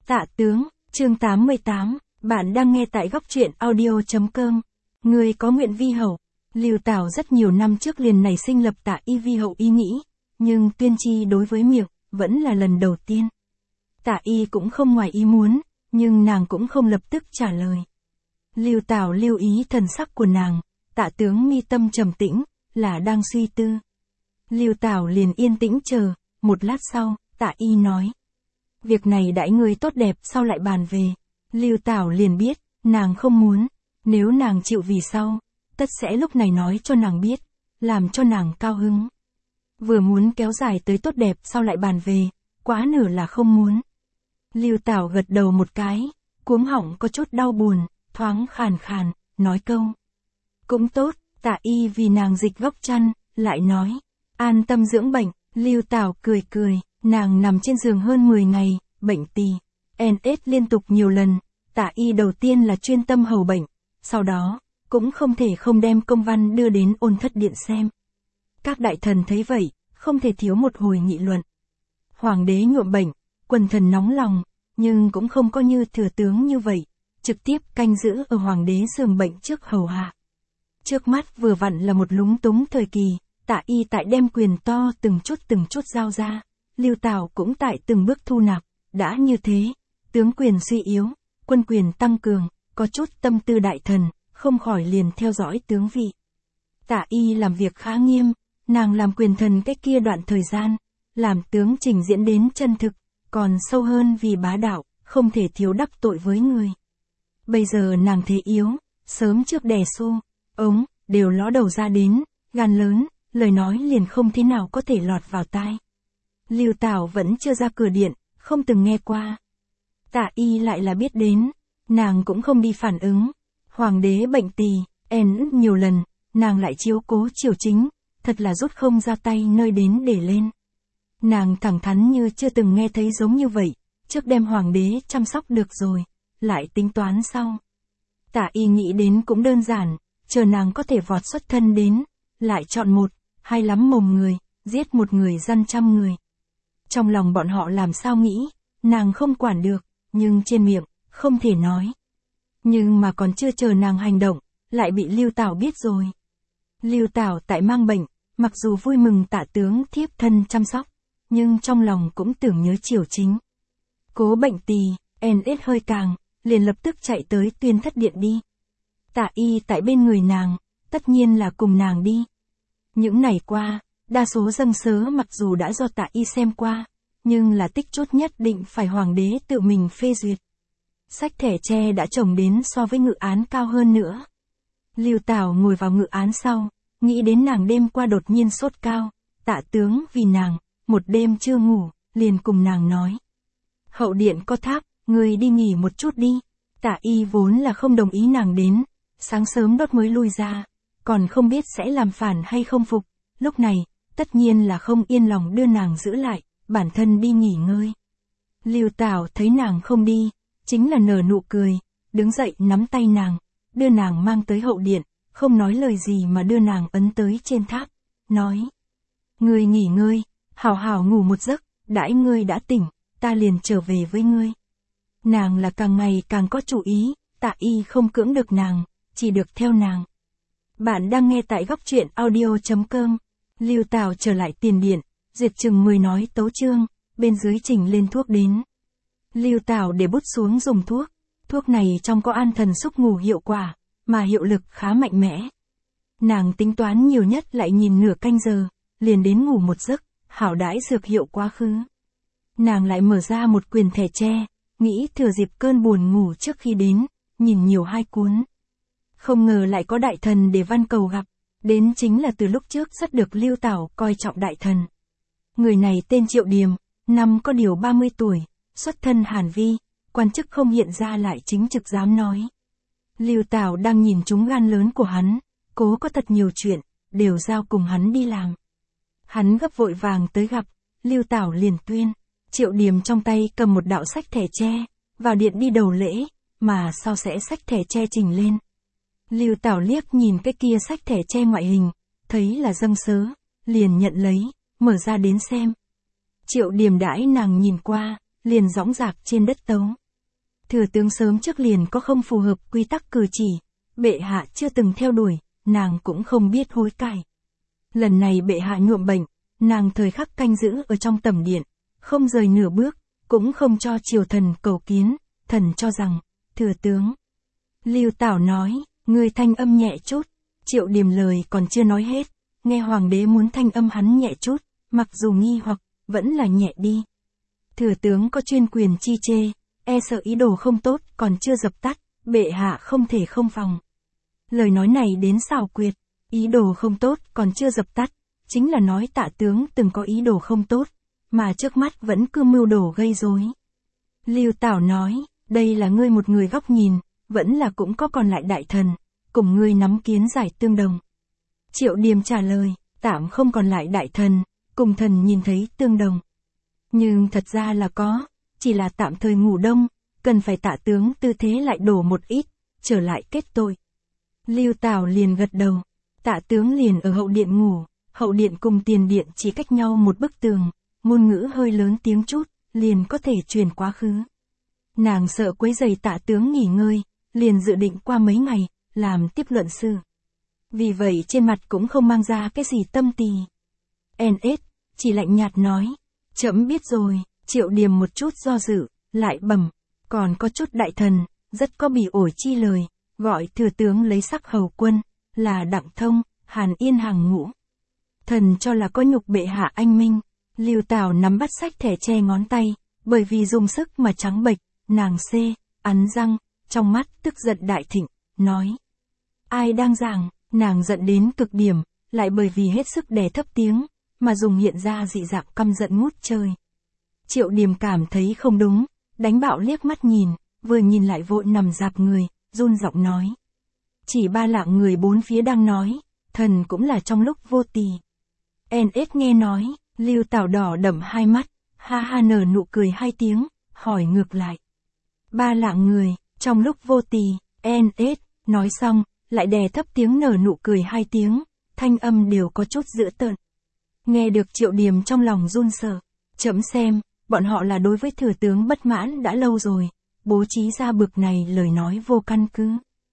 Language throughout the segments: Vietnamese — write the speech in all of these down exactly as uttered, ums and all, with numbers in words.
Tạ tướng, chương tám mươi tám, bạn đang nghe tại góc truyện audio chấm com. Người có nguyện vi hậu. Lưu Tảo rất nhiều năm trước liền nảy sinh lập Tạ Y vi hậu ý nghĩ, nhưng tuyên chi đối với miệng, vẫn là lần đầu tiên. Tạ Y cũng không ngoài ý muốn, nhưng nàng cũng không lập tức trả lời. Lưu Tảo lưu ý thần sắc của nàng, Tạ tướng mi tâm trầm tĩnh, là đang suy tư. Lưu Tảo liền yên tĩnh chờ, một lát sau, Tạ Y nói. Việc này đãi người tốt đẹp sau lại bàn về. Lưu Tảo liền biết, nàng không muốn, nếu nàng chịu vì sau, tất sẽ lúc này nói cho nàng biết, làm cho nàng cao hứng. Vừa muốn kéo dài tới tốt đẹp sau lại bàn về, quá nửa là không muốn. Lưu Tảo gật đầu một cái, cuống họng có chút đau buồn, thoáng khàn khàn, nói câu. Cũng tốt, Tạ Y vì nàng dịch góc chăn, lại nói. An tâm dưỡng bệnh, Lưu Tảo cười cười, nàng nằm trên giường hơn mười ngày, bệnh tỳ, en ét liên tục nhiều lần, Tạ Y đầu tiên là chuyên tâm hầu bệnh, sau đó, cũng không thể không đem công văn đưa đến Ôn Thất Điện xem. Các đại thần thấy vậy, không thể thiếu một hồi nghị luận. Hoàng đế nhuộm bệnh, quần thần nóng lòng, nhưng cũng không có như thừa tướng như vậy, trực tiếp canh giữ ở hoàng đế giường bệnh trước hầu hạ. Trước mắt vừa vặn là một lúng túng thời kỳ, Tạ Y tại đem quyền to từng chút từng chút giao ra, Lưu Tảo cũng tại từng bước thu nạp, đã như thế, tướng quyền suy yếu, quân quyền tăng cường, có chút tâm tư đại thần, không khỏi liền theo dõi tướng vị. Tạ Y làm việc khá nghiêm, nàng làm quyền thần cái kia đoạn thời gian, làm tướng trình diễn đến chân thực, còn sâu hơn vì bá đạo, không thể thiếu đắc tội với người. Bây giờ nàng thế yếu, sớm trước đè xô, ống, đều ló đầu ra đến, gan lớn, lời nói liền không thế nào có thể lọt vào tai. Lưu Tảo vẫn chưa ra cửa điện, không từng nghe qua. Tạ Y lại là biết đến, nàng cũng không đi phản ứng. Hoàng đế bệnh tỳ, en nhiều lần, nàng lại chiếu cố triều chính, thật là rút không ra tay nơi đến để lên. Nàng thẳng thắn như chưa từng nghe thấy giống như vậy, trước đem hoàng đế chăm sóc được rồi, lại tính toán sau. Tạ Y nghĩ đến cũng đơn giản, chờ nàng có thể vọt xuất thân đến, lại chọn một, hai lắm mồm người, giết một người dăn trăm người. Trong lòng bọn họ làm sao nghĩ, nàng không quản được, nhưng trên miệng, không thể nói. Nhưng mà còn chưa chờ nàng hành động, lại bị Lưu Tảo biết rồi. Lưu Tảo tại mang bệnh, mặc dù vui mừng Tạ tướng thiếp thân chăm sóc, nhưng trong lòng cũng tưởng nhớ triều chính. Cố bệnh tỳ, en ét hơi càng, liền lập tức chạy tới Tuyên Thất Điện đi. Tạ Y tại bên người nàng, tất nhiên là cùng nàng đi. Những ngày qua, đa số dâng sớ mặc dù đã do Tạ Y xem qua, nhưng là tích chút nhất định phải hoàng đế tự mình phê duyệt. Sách thẻ tre đã trồng đến so với ngự án cao hơn nữa. Lưu Tảo ngồi vào ngự án sau, nghĩ đến nàng đêm qua đột nhiên sốt cao, Tạ tướng vì nàng, một đêm chưa ngủ, liền cùng nàng nói. Hậu điện có tháp, người đi nghỉ một chút đi. Tạ Y vốn là không đồng ý nàng đến, sáng sớm đốt mới lui ra, còn không biết sẽ làm phản hay không phục, lúc này, tất nhiên là không yên lòng đưa nàng giữ lại, bản thân đi nghỉ ngơi. Lưu Tảo thấy nàng không đi, chính là nở nụ cười, đứng dậy nắm tay nàng, đưa nàng mang tới hậu điện, không nói lời gì mà đưa nàng ấn tới trên tháp, nói. Ngươi nghỉ ngơi, hảo hảo ngủ một giấc, đãi ngươi đã tỉnh, ta liền trở về với ngươi. Nàng là càng ngày càng có chủ ý, Tạ Y không cưỡng được nàng, chỉ được theo nàng. Bạn đang nghe tại góc truyện audio chấm com. Lưu Tảo trở lại tiền điện, duyệt chừng mười nói tấu chương, bên dưới chỉnh lên thuốc đến. Lưu Tảo để bút xuống dùng thuốc, thuốc này trong có an thần xúc ngủ hiệu quả, mà hiệu lực khá mạnh mẽ. Nàng tính toán nhiều nhất lại nhìn nửa canh giờ, liền đến ngủ một giấc, hảo đãi dược hiệu quá khứ. Nàng lại mở ra một quyển thẻ tre, nghĩ thừa dịp cơn buồn ngủ trước khi đến, nhìn nhiều hai cuốn. Không ngờ lại có đại thần để văn cầu gặp, đến chính là từ lúc trước rất được Lưu Tảo coi trọng đại thần. Người này tên Triệu Điềm, năm có điều ba mươi tuổi, xuất thân Hàn Vi, quan chức không hiện ra lại chính trực dám nói. Lưu Tảo đang nhìn chúng gan lớn của hắn, cố có thật nhiều chuyện, đều giao cùng hắn đi làm. Hắn gấp vội vàng tới gặp, Lưu Tảo liền tuyên, Triệu Điềm trong tay cầm một đạo sách thẻ tre, vào điện đi đầu lễ, mà sau sẽ sách thẻ tre trình lên. Lưu Tảo liếc nhìn cái kia sách thẻ tre ngoại hình, thấy là dâng sớ, liền nhận lấy, mở ra đến xem. Triệu Điềm đãi nàng nhìn qua, liền dõng dạc trên đất tấu. Thừa tướng sớm trước liền có không phù hợp quy tắc cử chỉ, bệ hạ chưa từng theo đuổi, nàng cũng không biết hối cải. Lần này bệ hạ nhuộm bệnh, nàng thời khắc canh giữ ở trong tẩm điện, không rời nửa bước, cũng không cho triều thần cầu kiến, thần cho rằng, thừa tướng. Lưu Tảo nói, người thanh âm nhẹ chút, Triệu Điềm lời còn chưa nói hết, nghe hoàng đế muốn thanh âm hắn nhẹ chút, mặc dù nghi hoặc, vẫn là nhẹ đi. Thừa tướng có chuyên quyền chi chê, e sợ ý đồ không tốt còn chưa dập tắt, bệ hạ không thể không phòng. Lời nói này đến xảo quyệt, ý đồ không tốt còn chưa dập tắt, chính là nói Tạ tướng từng có ý đồ không tốt, mà trước mắt vẫn cứ mưu đồ gây rối. Lưu Tảo nói, đây là ngươi một người góc nhìn, vẫn là cũng có còn lại đại thần, cùng ngươi nắm kiến giải tương đồng. Triệu Điềm trả lời, tạm không còn lại đại thần, cùng thần nhìn thấy tương đồng. Nhưng thật ra là có, chỉ là tạm thời ngủ đông, cần phải Tạ tướng tư thế lại đổ một ít, trở lại kết tội. Lưu Tảo liền gật đầu, Tạ tướng liền ở hậu điện ngủ, hậu điện cùng tiền điện chỉ cách nhau một bức tường, ngôn ngữ hơi lớn tiếng chút, liền có thể truyền quá khứ. Nàng sợ quấy rầy Tạ tướng nghỉ ngơi, liền dự định qua mấy ngày, làm tiếp luận sư. Vì vậy trên mặt cũng không mang ra cái gì tâm tì. en ét, chỉ lạnh nhạt nói, trẫm biết rồi. Triệu Điềm một chút do dự, lại bẩm, còn có chút đại thần, rất có bỉ ổi chi lời, gọi thừa tướng lấy sắc hầu quân, là Đặng Thông, Hàn Yên hàng ngũ. Thần cho là có nhục bệ hạ anh minh. Lưu Tảo nắm bắt sách thẻ che ngón tay, bởi vì dùng sức mà trắng bệch, nàng xê, ắn răng, trong mắt tức giận đại thịnh, nói. Ai đang giảng, nàng giận đến cực điểm, lại bởi vì hết sức đè thấp tiếng, mà dùng hiện ra dị dạng căm giận ngút trời. Triệu Điềm cảm thấy không đúng, đánh bạo liếc mắt nhìn, vừa nhìn lại vội nằm dạp người, run giọng nói. Chỉ ba lạng người bốn phía đang nói, thần cũng là trong lúc vô tì. en ét nghe nói, Lưu Tảo đỏ đậm hai mắt, ha ha nở nụ cười hai tiếng, hỏi ngược lại. Ba lạng người, trong lúc vô tì, en ét, nói xong, lại đè thấp tiếng nở nụ cười hai tiếng, thanh âm đều có chút dữ tợn. Nghe được Triệu Điềm trong lòng run sợ, chậm xem, bọn họ là đối với thừa tướng bất mãn đã lâu rồi, bố trí ra bực này lời nói vô căn cứ.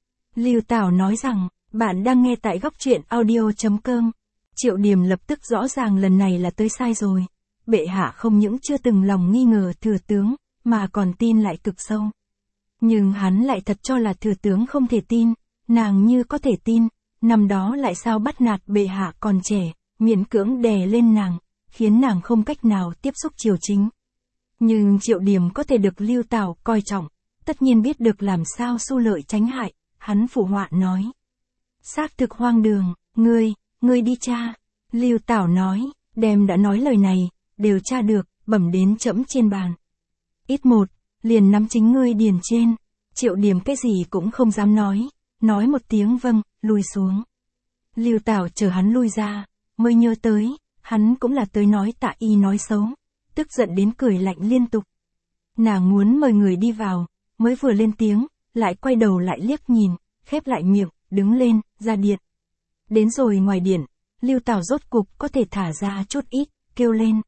Lưu Tảo nói rằng, bạn đang nghe tại góc truyện audio chấm com. Triệu Điềm lập tức rõ ràng lần này là tới sai rồi. Bệ hạ không những chưa từng lòng nghi ngờ thừa tướng, mà còn tin lại cực sâu. Nhưng hắn lại thật cho là thừa tướng không thể tin, nàng như có thể tin, năm đó lại sao bắt nạt bệ hạ còn trẻ, miễn cưỡng đè lên nàng, khiến nàng không cách nào tiếp xúc triều chính. Nhưng Triệu Điềm có thể được Lưu Tảo coi trọng, tất nhiên biết được làm sao xu lợi tránh hại, hắn phụ họa nói. Xác thực hoang đường, ngươi, ngươi đi tra. Lưu Tảo nói, đem đã nói lời này, đều tra được, bẩm đến trẫm trên bàn. Ít một, liền nắm chính ngươi điền trên. Triệu Điềm cái gì cũng không dám nói, nói một tiếng vâng, lùi xuống. Lưu Tảo chờ hắn lui ra, mới nhớ tới, hắn cũng là tới nói Tạ Y nói xấu, tức giận đến cười lạnh liên tục. Nàng muốn mời người đi vào, mới vừa lên tiếng, lại quay đầu lại liếc nhìn, khép lại miệng, đứng lên, ra điện. Đến rồi ngoài điện, Lưu Tảo rốt cục có thể thả ra chút ít, kêu lên.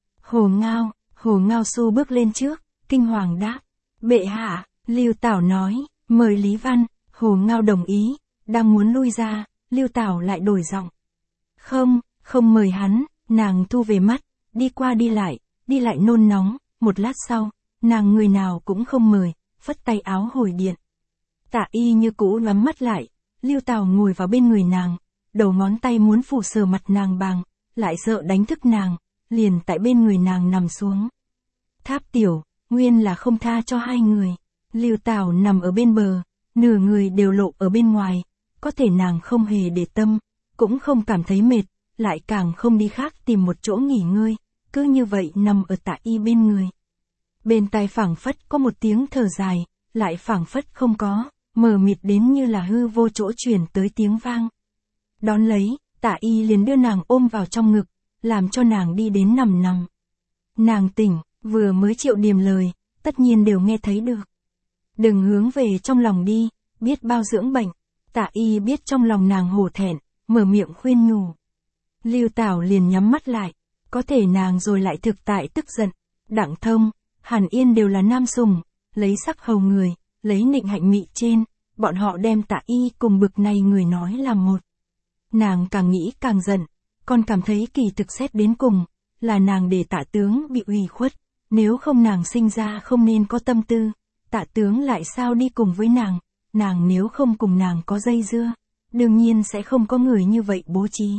Hồ Ngao, Hồ Ngao Xu bước lên trước, kinh hoàng đáp. Bệ hạ, Lưu Tảo nói, mời Lý Văn. Hồ Ngao đồng ý, đang muốn lui ra, Lưu Tảo lại đổi giọng. Không, không mời hắn. Nàng thu về mắt, đi qua đi lại, đi lại nôn nóng, một lát sau, nàng người nào cũng không mời, phất tay áo hồi điện. Tạ Y như cũ nhắm mắt lại, Lưu Tảo ngồi vào bên người nàng, đầu ngón tay muốn phủ sờ mặt nàng bàng, lại sợ đánh thức nàng, liền tại bên người nàng nằm xuống. Tháp Tiểu, nguyên là không tha cho hai người. Lưu Tảo nằm ở bên bờ, nửa người đều lộ ở bên ngoài, có thể nàng không hề để tâm, cũng không cảm thấy mệt, lại càng không đi khác tìm một chỗ nghỉ ngơi, cứ như vậy nằm ở Tạ Y bên người. Bên tai phảng phất có một tiếng thở dài, lại phảng phất không có, mờ mịt đến như là hư vô chỗ truyền tới tiếng vang. Đón lấy, Tạ Y liền đưa nàng ôm vào trong ngực, làm cho nàng đi đến nằm nằm. Nàng tỉnh, vừa mới Triệu Điềm lời, tất nhiên đều nghe thấy được. Đừng hướng về trong lòng đi, biết bao dưỡng bệnh. Tạ Y biết trong lòng nàng hổ thẹn, mở miệng khuyên nhủ. Lưu Tảo liền nhắm mắt lại, có thể nàng rồi lại thực tại tức giận. Đặng Thông, Hàn Yên đều là nam sùng, lấy sắc hầu người, lấy nịnh hạnh mị trên, bọn họ đem Tạ Y cùng bực này người nói làm một. Nàng càng nghĩ càng giận, còn cảm thấy kỳ thực xét đến cùng, là nàng để Tạ tướng bị ủy khuất, nếu không nàng sinh ra không nên có tâm tư, Tạ tướng lại sao đi cùng với nàng, nàng nếu không cùng nàng có dây dưa, đương nhiên sẽ không có người như vậy bố trí.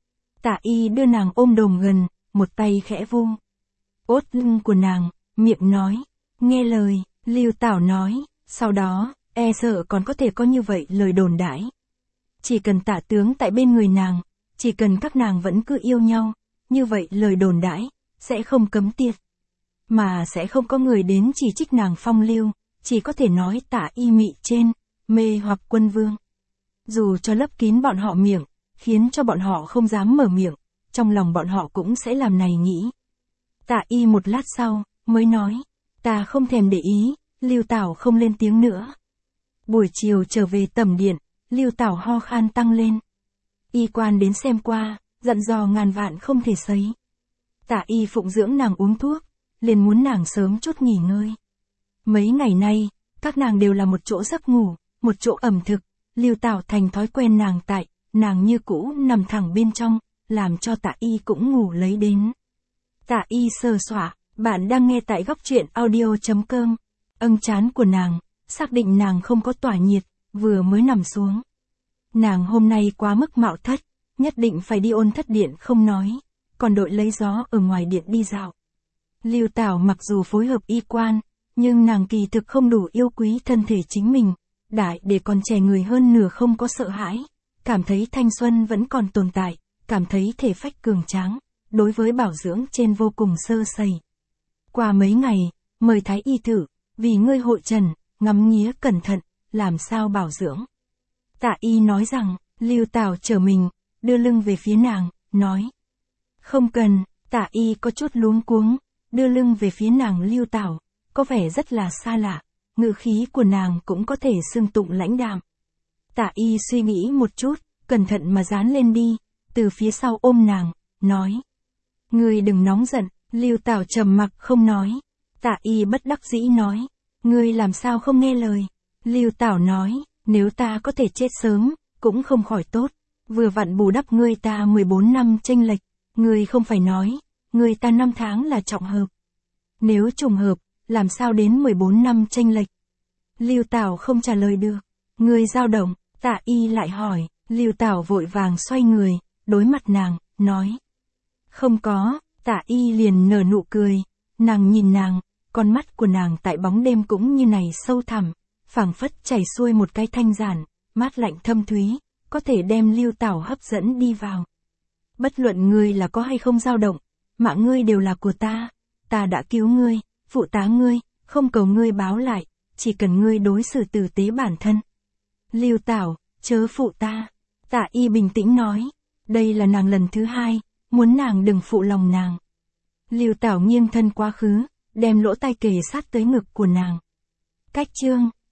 Tạ Y đưa nàng ôm đồm gần, một tay khẽ vung ốt lưng của nàng, miệng nói, nghe lời, Lưu Tảo nói, sau đó, e sợ còn có thể có như vậy lời đồn đãi. Chỉ cần Tạ tướng tại bên người nàng, chỉ cần các nàng vẫn cứ yêu nhau, như vậy lời đồn đãi sẽ không cấm tiệt, mà sẽ không có người đến chỉ trích nàng phong lưu, chỉ có thể nói Tạ Y mị trên, mê hoặc quân vương. Dù cho lấp kín bọn họ miệng, khiến cho bọn họ không dám mở miệng, trong lòng bọn họ cũng sẽ làm này nghĩ. Tạ Y một lát sau, mới nói, ta không thèm để ý, Lưu Tảo không lên tiếng nữa. Buổi chiều trở về tẩm điện, Lưu Tảo ho khan tăng lên. Y quan đến xem qua, dặn dò ngàn vạn không thể sấy. Tạ Y phụng dưỡng nàng uống thuốc, liền muốn nàng sớm chút nghỉ ngơi. Mấy ngày nay, các nàng đều là một chỗ giấc ngủ, một chỗ ẩm thực, Lưu Tảo thành thói quen nàng tại, nàng như cũ nằm thẳng bên trong, làm cho Tạ Y cũng ngủ lấy đến. Tạ Y sờ soả, bạn đang nghe tại góc truyện audio chấm com. Âng chán của nàng, xác định nàng không có tỏa nhiệt, vừa mới nằm xuống. Nàng hôm nay quá mức mạo thất, nhất định phải đi ôn thất điện không nói, còn đội lấy gió ở ngoài điện đi dạo. Lưu Tảo mặc dù phối hợp y quan, nhưng nàng kỳ thực không đủ yêu quý thân thể chính mình, đại để còn trẻ người hơn nửa không có sợ hãi, cảm thấy thanh xuân vẫn còn tồn tại, cảm thấy thể phách cường tráng, đối với bảo dưỡng trên vô cùng sơ sẩy. Qua mấy ngày, mời thái y thử, vì ngươi hội trần, ngắm nghía cẩn thận, làm sao bảo dưỡng. Tạ Y nói rằng, Lưu Tảo trở mình, đưa lưng về phía nàng, nói. Không cần, Tạ Y có chút luống cuống, đưa lưng về phía nàng Lưu Tảo, có vẻ rất là xa lạ, ngữ khí của nàng cũng có thể xưng tụng lãnh đạm. Tạ Y suy nghĩ một chút, cẩn thận mà dán lên đi, từ phía sau ôm nàng, nói. Ngươi đừng nóng giận, Lưu Tảo trầm mặc không nói. Tạ Y bất đắc dĩ nói. Ngươi làm sao không nghe lời. Lưu Tảo nói, nếu ta có thể chết sớm, cũng không khỏi tốt. Vừa vặn bù đắp ngươi ta mười bốn năm chênh lệch. Ngươi không phải nói, ngươi ta năm tháng là trọng hợp. Nếu trùng hợp, làm sao đến mười bốn năm chênh lệch. Lưu Tảo không trả lời được. Ngươi dao động, Tạ Y lại hỏi. Lưu Tảo vội vàng xoay người, đối mặt nàng, nói. Không có, Tạ Y liền nở nụ cười, nàng nhìn nàng, con mắt của nàng tại bóng đêm cũng như này sâu thẳm, phảng phất chảy xuôi một cái thanh giản, mát lạnh thâm thúy, có thể đem Lưu Tảo hấp dẫn đi vào. Bất luận ngươi là có hay không dao động, mạng ngươi đều là của ta, ta đã cứu ngươi, phụ tá ngươi, không cầu ngươi báo lại, chỉ cần ngươi đối xử tử tế bản thân. Lưu Tảo, chớ phụ ta. Tạ Y bình tĩnh nói, đây là nàng lần thứ hai, muốn nàng đừng phụ lòng nàng. Lưu Tảo nghiêng thân quá khứ, đem lỗ tai kề sát tới ngực của nàng. Cách chương